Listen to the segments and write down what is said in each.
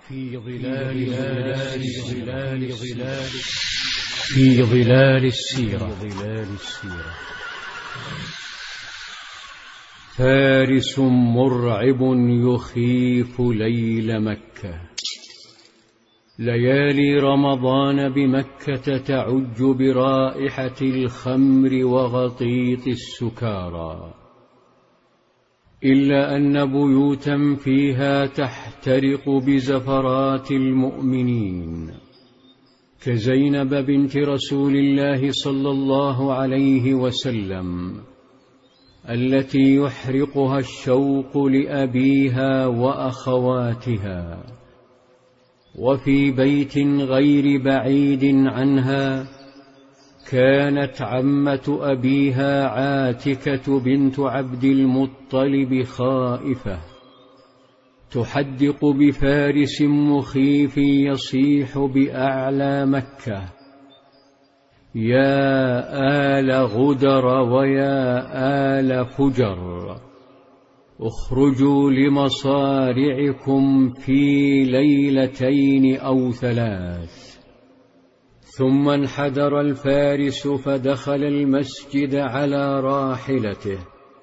في ظلال السيرة. فارس مرعب يخيف ليل مكة. ليالي رمضان بمكة تعج برائحة الخمر وغطيط السكارى، إلا أن بيوتا فيها تحترق بزفرات المؤمنين، كزينب بنت رسول الله صلى الله عليه وسلم التي يحرقها الشوق لأبيها وأخواتها. وفي بيت غير بعيد عنها كانت عمة أبيها عاتكة بنت عبد المطلب خائفة تحدق بفارس مخيف يصيح بأعلى مكة: يا آل غدر ويا آل فجر، اخرجوا لمصارعكم في ليلتين أو ثلاث. ثم انحدر الفارس فدخل المسجد على راحلته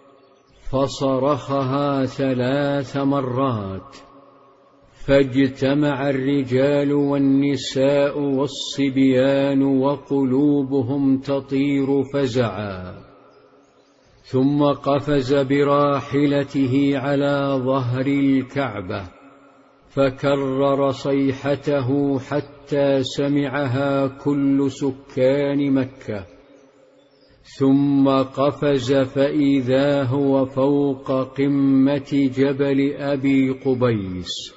فصرخها 3 مرات، فاجتمع الرجال والنساء والصبيان وقلوبهم تطير فزعا. ثم قفز براحلته على ظهر الكعبة فكرر صيحته حتى سمعها كل سكان مكة. ثم قفز فإذا هو فوق قمة جبل أبي قبيس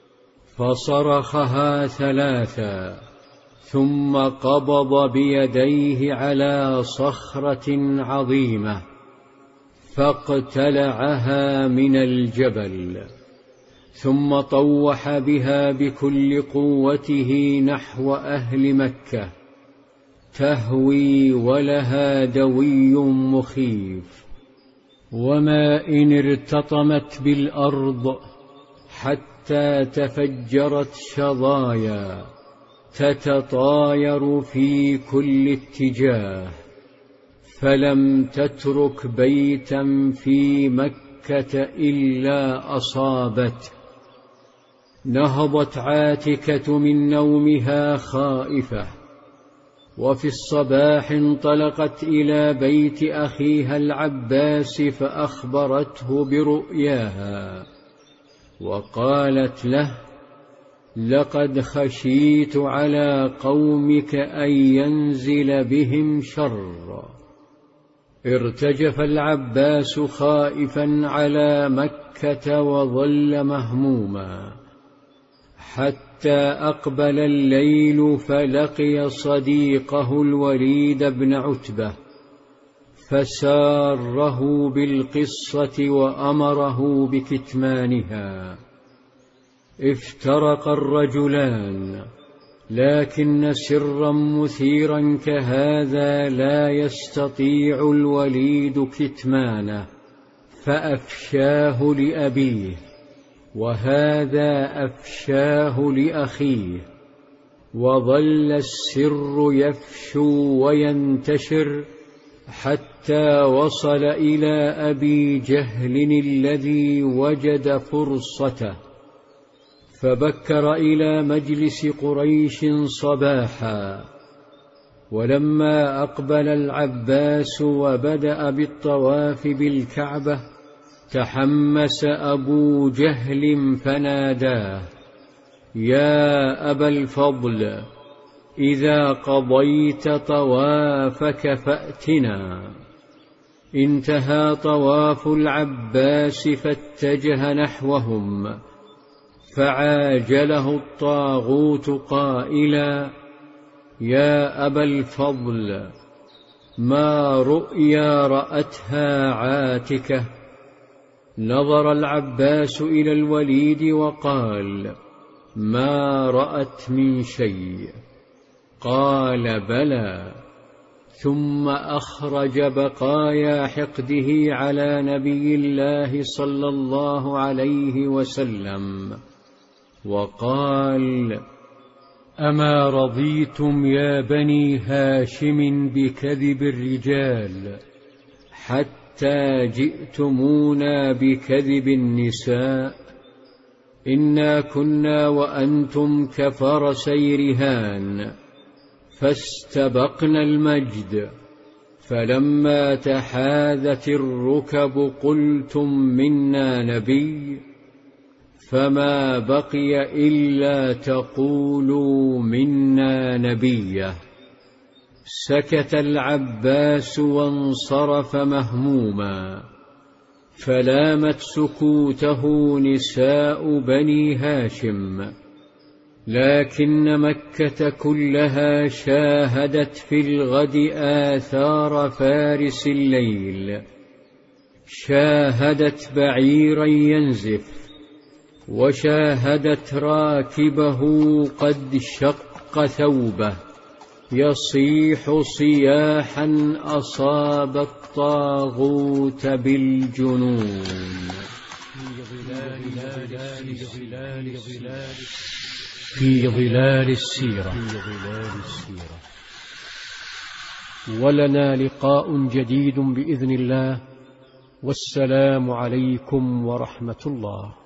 فصرخها 3، ثم قبض بيديه على صخرة عظيمة فاقتلعها من الجبل، ثم طوح بها بكل قوته نحو أهل مكة، تهوي ولها دوي مخيف، وما إن ارتطمت بالأرض حتى تفجرت شظايا تتطاير في كل اتجاه، فلم تترك بيتا في مكة إلا أصابته. نهضت عاتكة من نومها خائفة، وفي الصباح انطلقت إلى بيت أخيها العباس فأخبرته برؤياها، وقالت له: لقد خشيت على قومك أن ينزل بهم شر. ارتجف العباس خائفا على مكة وظل مهموما حتى أقبل الليل، فلقي صديقه الوليد بن عتبة فساره بالقصة وأمره بكتمانها. افترق الرجلان، لكن سرا مثيرا كهذا لا يستطيع الوليد كتمانه، فأفشاه لأبيه، وهذا أفشاه لأخيه، وظل السر يفشو وينتشر حتى وصل إلى أبي جهل الذي وجد فرصته، فبكر إلى مجلس قريش صباحا. ولما أقبل العباس وبدأ بالطواف بالكعبة تحمس أبو جهل فناداه: يا أبا الفضل، إذا قضيت طوافك فأتنا. انتهى طواف العباس فاتجه نحوهم، فعاجله الطاغوت قائلا: يا أبا الفضل، ما رؤيا رأتها عاتكة؟ نظر العباس إلى الوليد وقال: ما رأت من شيء. قال: بلى. ثم أخرج بقايا حقده على نبي الله صلى الله عليه وسلم وقال: أما رضيتم يا بني هاشم بكذب الرجال حتى جئتمونا بكذب النساء؟ إنا كنا وأنتم كفرسي رهان فاستبقنا المجد، فلما تحاذت الركب قلتم منا نبي، فما بقي إلا تقولوا منا نبيه. سكت العباس وانصرف مهموما، فلامت سكوته نساء بني هاشم، لكن مكة كلها شاهدت في الغد آثار فارس الليل، شاهدت بعيرا ينزف، وشاهدت راكبه قد شق ثوبه يصيح صياحا أصاب الطاغوت بالجنون. في ظلال السيرة. ولنا لقاء جديد بإذن الله، والسلام عليكم ورحمة الله.